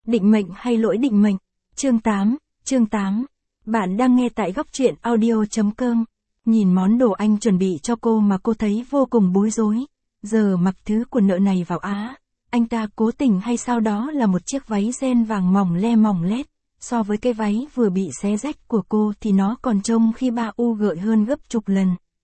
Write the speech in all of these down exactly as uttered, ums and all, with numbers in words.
Định mệnh hay lỗi định mệnh? Chương tám, chương tám. Bạn đang nghe tại góc truyện audio chấm com. Nhìn món đồ anh chuẩn bị cho cô mà cô thấy vô cùng bối rối. Giờ mặc thứ của nợ này vào á. Anh ta cố tình hay sao? Đó là một chiếc váy ren vàng mỏng le mỏng lét. So với cái váy vừa bị xé rách của cô thì nó còn trông khi ba u gợi hơn gấp chục lần.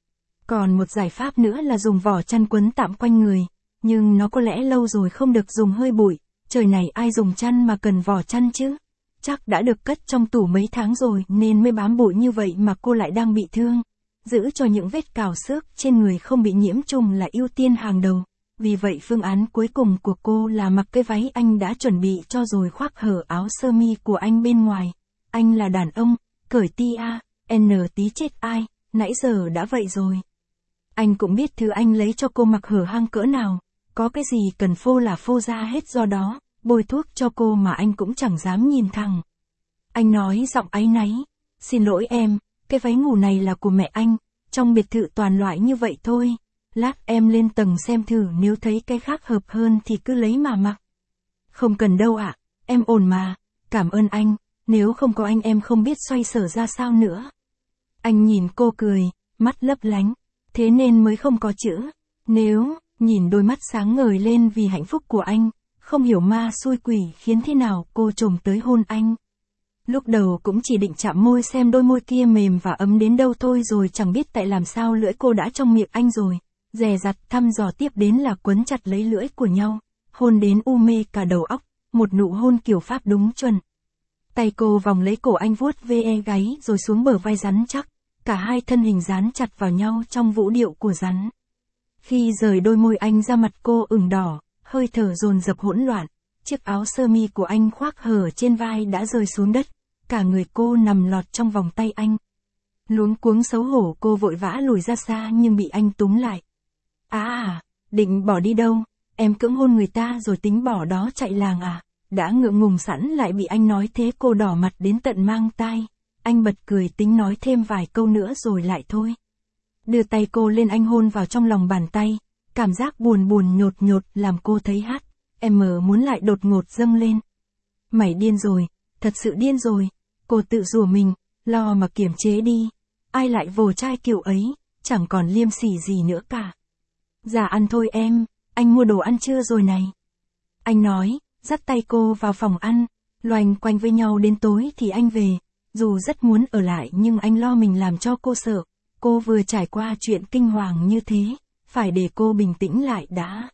Còn một giải pháp nữa là dùng vỏ chăn quấn tạm quanh người. Nhưng nó có lẽ lâu rồi không được dùng, hơi bụi. Trời này ai dùng chăn mà cần vỏ chăn chứ? Chắc đã được cất trong tủ mấy tháng rồi nên mới bám bụi như vậy mà cô lại đang bị thương. Giữ cho những vết cào xước trên người không bị nhiễm trùng là ưu tiên hàng đầu. Vì vậy phương án cuối cùng của cô là mặc cái váy anh đã chuẩn bị cho rồi khoác hở áo sơ mi của anh bên ngoài. Anh là đàn ông, cởi ti a, n tí chết ai, nãy giờ đã vậy rồi. Anh cũng biết thứ anh lấy cho cô mặc hở hang cỡ nào. Có cái gì cần phô là phô ra hết, do đó, bôi thuốc cho cô mà anh cũng chẳng dám nhìn thẳng. Anh nói giọng áy náy, xin lỗi em, cái váy ngủ này là của mẹ anh, trong biệt thự toàn loại như vậy thôi. Lát em lên tầng xem thử, nếu thấy cái khác hợp hơn thì cứ lấy mà mặc. Không cần đâu ạ, em ổn mà, cảm ơn anh, nếu không có anh em không biết xoay sở ra sao nữa. Anh nhìn cô cười, mắt lấp lánh, thế nên mới không có chữ, nếu... Nhìn đôi mắt sáng ngời lên vì hạnh phúc của anh, không hiểu ma xui quỷ khiến thế nào cô trồm tới hôn anh. Lúc đầu cũng chỉ định chạm môi xem đôi môi kia mềm và ấm đến đâu thôi, rồi chẳng biết tại làm sao lưỡi cô đã trong miệng anh rồi. Dè dặt thăm dò tiếp đến là quấn chặt lấy lưỡi của nhau, hôn đến u mê cả đầu óc, một nụ hôn kiểu Pháp đúng chuẩn. Tay cô vòng lấy cổ anh vuốt ve gáy rồi xuống bờ vai rắn chắc, cả hai thân hình dán chặt vào nhau trong vũ điệu của rắn. Khi rời đôi môi anh ra, mặt cô ửng đỏ, hơi thở dồn dập hỗn loạn, chiếc áo sơ mi của anh khoác hở trên vai đã rơi xuống đất, cả người cô nằm lọt trong vòng tay anh. Luống cuống xấu hổ cô vội vã lùi ra xa nhưng bị anh túm lại. À à, định bỏ đi đâu, em cưỡng hôn người ta rồi tính bỏ đó chạy làng à? Đã ngượng ngùng sẵn lại bị anh nói thế cô đỏ mặt đến tận mang tai. Anh bật cười tính nói thêm vài câu nữa rồi lại thôi. Đưa tay cô lên anh hôn vào trong lòng bàn tay, cảm giác buồn buồn nhột nhột làm cô thấy hát, em mờ muốn lại đột ngột dâng lên. Mày điên rồi, thật sự điên rồi, cô tự rủa mình, lo mà kiềm chế đi, ai lại vồ trai kiểu ấy, chẳng còn liêm sỉ gì nữa cả. Dạ ăn thôi em, anh mua đồ ăn trưa rồi này. Anh nói, dắt tay cô vào phòng ăn, loanh quanh với nhau đến tối thì anh về, dù rất muốn ở lại nhưng anh lo mình làm cho cô sợ. Cô vừa trải qua chuyện kinh hoàng như thế, phải để cô bình tĩnh lại đã.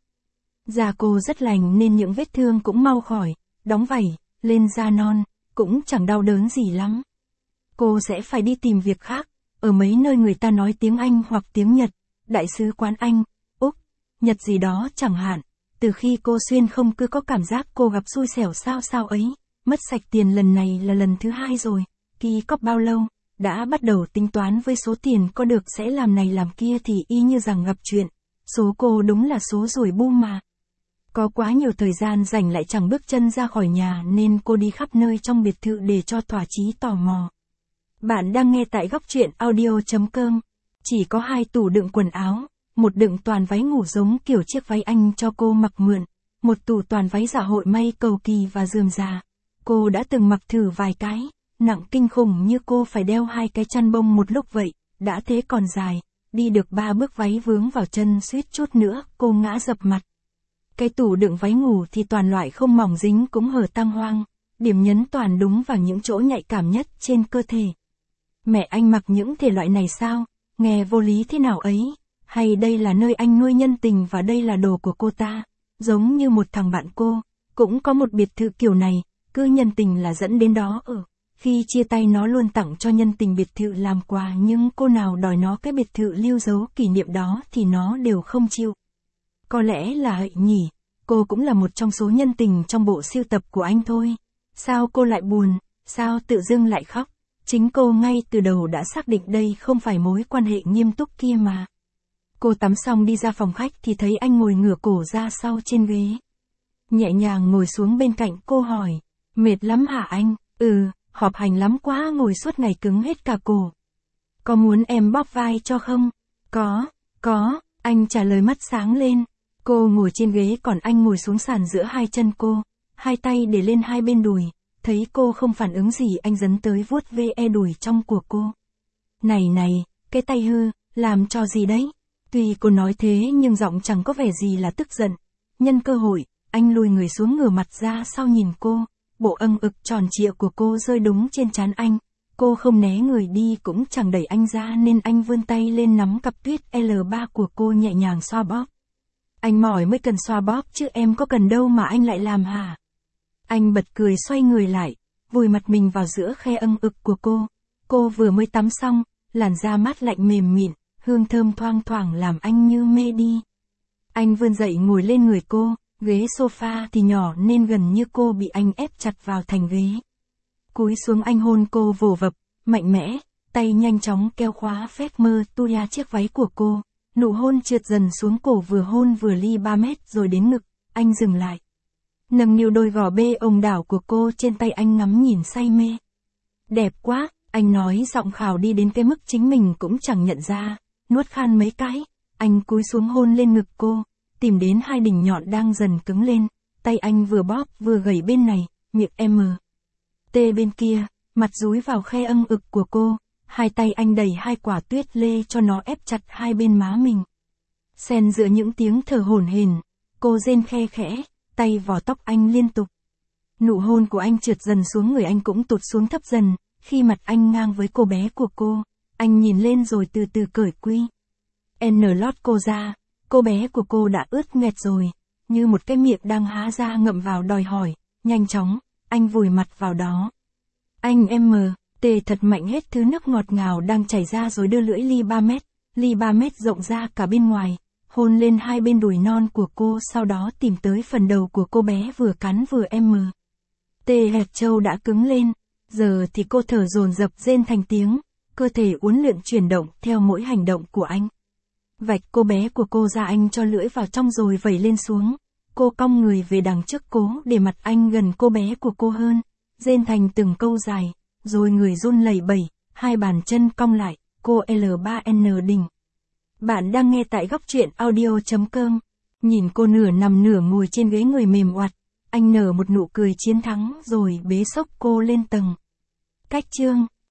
Da cô rất lành nên những vết thương cũng mau khỏi, đóng vảy, lên da non, cũng chẳng đau đớn gì lắm. Cô sẽ phải đi tìm việc khác, ở mấy nơi người ta nói tiếng Anh hoặc tiếng Nhật, đại sứ quán Anh, Úc, Nhật gì đó chẳng hạn. Từ khi cô xuyên không cứ có cảm giác cô gặp xui xẻo sao sao ấy, mất sạch tiền lần này là lần thứ hai rồi, kỳ cóp bao lâu. Đã bắt đầu tính toán với số tiền có được sẽ làm này làm kia thì y như rằng gặp chuyện. Số cô đúng là số rủi bu mà. Có quá nhiều thời gian rảnh lại chẳng bước chân ra khỏi nhà nên cô đi khắp nơi trong biệt thự để cho thỏa chí tò mò. Bạn đang nghe tại góc truyện audio chấm com. Chỉ có hai tủ đựng quần áo, một đựng toàn váy ngủ giống kiểu chiếc váy anh cho cô mặc mượn, một tủ toàn váy dạ hội may cầu kỳ và rườm rà. Cô đã từng mặc thử vài cái. Nặng kinh khủng như cô phải đeo hai cái chăn bông một lúc vậy, đã thế còn dài, đi được ba bước váy vướng vào chân suýt chút nữa, cô ngã dập mặt. Cái tủ đựng váy ngủ thì toàn loại không mỏng dính cũng hở tang hoang, điểm nhấn toàn đúng vào những chỗ nhạy cảm nhất trên cơ thể. Mẹ anh mặc những thể loại này sao, nghe vô lý thế nào ấy, hay đây là nơi anh nuôi nhân tình và đây là đồ của cô ta, giống như một thằng bạn cô, cũng có một biệt thự kiểu này, cứ nhân tình là dẫn đến đó ở. Khi chia tay nó luôn tặng cho nhân tình biệt thự làm quà nhưng cô nào đòi nó cái biệt thự lưu dấu kỷ niệm đó thì nó đều không chịu. Có lẽ là hậy nhỉ, cô cũng là một trong số nhân tình trong bộ sưu tập của anh thôi. Sao cô lại buồn, sao tự dưng lại khóc? Chính cô ngay từ đầu đã xác định đây không phải mối quan hệ nghiêm túc kia mà. Cô tắm xong đi ra phòng khách thì thấy anh ngồi ngửa cổ ra sau trên ghế. Nhẹ nhàng ngồi xuống bên cạnh cô hỏi, mệt lắm hả anh? Ừ. Họp hành lắm quá, ngồi suốt ngày cứng hết cả cổ. Có muốn em bóp vai cho không? Có, có, anh trả lời mắt sáng lên. Cô ngồi trên ghế còn anh ngồi xuống sàn giữa hai chân cô. hai tay để lên hai bên đùi, thấy cô không phản ứng gì anh dấn tới vuốt ve e đùi trong của cô. Này này, cái tay hư, làm cho gì đấy? Tuy cô nói thế nhưng giọng chẳng có vẻ gì là tức giận. Nhân cơ hội, anh lùi người xuống ngửa mặt ra sau nhìn cô, bộ âng ực tròn trịa của cô rơi đúng trên trán anh. Cô không né người đi cũng chẳng đẩy anh ra nên anh vươn tay lên nắm cặp tuyết L ba của cô nhẹ nhàng xoa bóp. Anh mỏi mới cần xoa bóp chứ em có cần đâu mà anh lại làm hả? Anh bật cười xoay người lại, vùi mặt mình vào giữa khe âng ực của cô. Cô vừa mới tắm xong, làn da mát lạnh mềm mịn, hương thơm thoang thoảng làm anh như mê đi. Anh vươn dậy ngồi lên người cô, ghế sofa thì nhỏ nên gần như cô bị anh ép chặt vào thành ghế. Cúi xuống anh hôn cô vồ vập, mạnh mẽ, tay nhanh chóng kéo khóa phép mơ tuya chiếc váy của cô. Nụ hôn trượt dần xuống cổ vừa hôn vừa ly ba mét rồi đến ngực, anh dừng lại. Nâng niu đôi gò bê ông đảo của cô trên tay anh ngắm nhìn say mê. Đẹp quá, anh nói giọng khảo đi đến cái mức chính mình cũng chẳng nhận ra, nuốt khan mấy cái, anh cúi xuống hôn lên ngực cô, tìm đến hai đỉnh nhọn đang dần cứng lên, tay anh vừa bóp vừa gẩy bên này, miệng M. T bên kia, mặt dúi vào khe âng ực của cô, hai tay anh đẩy hai quả tuyết lê cho nó ép chặt hai bên má mình. Xen giữa những tiếng thở hổn hển, cô rên khe khẽ, tay vò tóc anh liên tục. Nụ hôn của anh trượt dần xuống người anh cũng tụt xuống thấp dần, khi mặt anh ngang với cô bé của cô, anh nhìn lên rồi từ từ cởi quy. N lót cô ra, cô bé của cô đã ướt nghẹt rồi, như một cái miệng đang há ra ngậm vào đòi hỏi, nhanh chóng, anh vùi mặt vào đó. Anh M. T thật mạnh hết thứ nước ngọt ngào đang chảy ra rồi đưa lưỡi ly ba mét, ly ba mét rộng ra cả bên ngoài, hôn lên hai bên đùi non của cô sau đó tìm tới phần đầu của cô bé vừa cắn vừa M. T hẹp trâu đã cứng lên, giờ thì cô thở dồn dập rên thành tiếng, cơ thể uốn lượn chuyển động theo mỗi hành động của anh. Vạch cô bé của cô ra anh cho lưỡi vào trong rồi vẩy lên xuống, cô cong người về đằng trước cố để mặt anh gần cô bé của cô hơn, rên thành từng câu dài. Rồi người run lẩy bẩy, hai bàn chân cong lại, cô L ba N đỉnh. Bạn đang nghe tại góc truyện audio chấm com. Nhìn cô nửa nằm nửa ngồi trên ghế người mềm oặt, anh nở một nụ cười chiến thắng rồi bế xốc cô lên tầng. Cách chương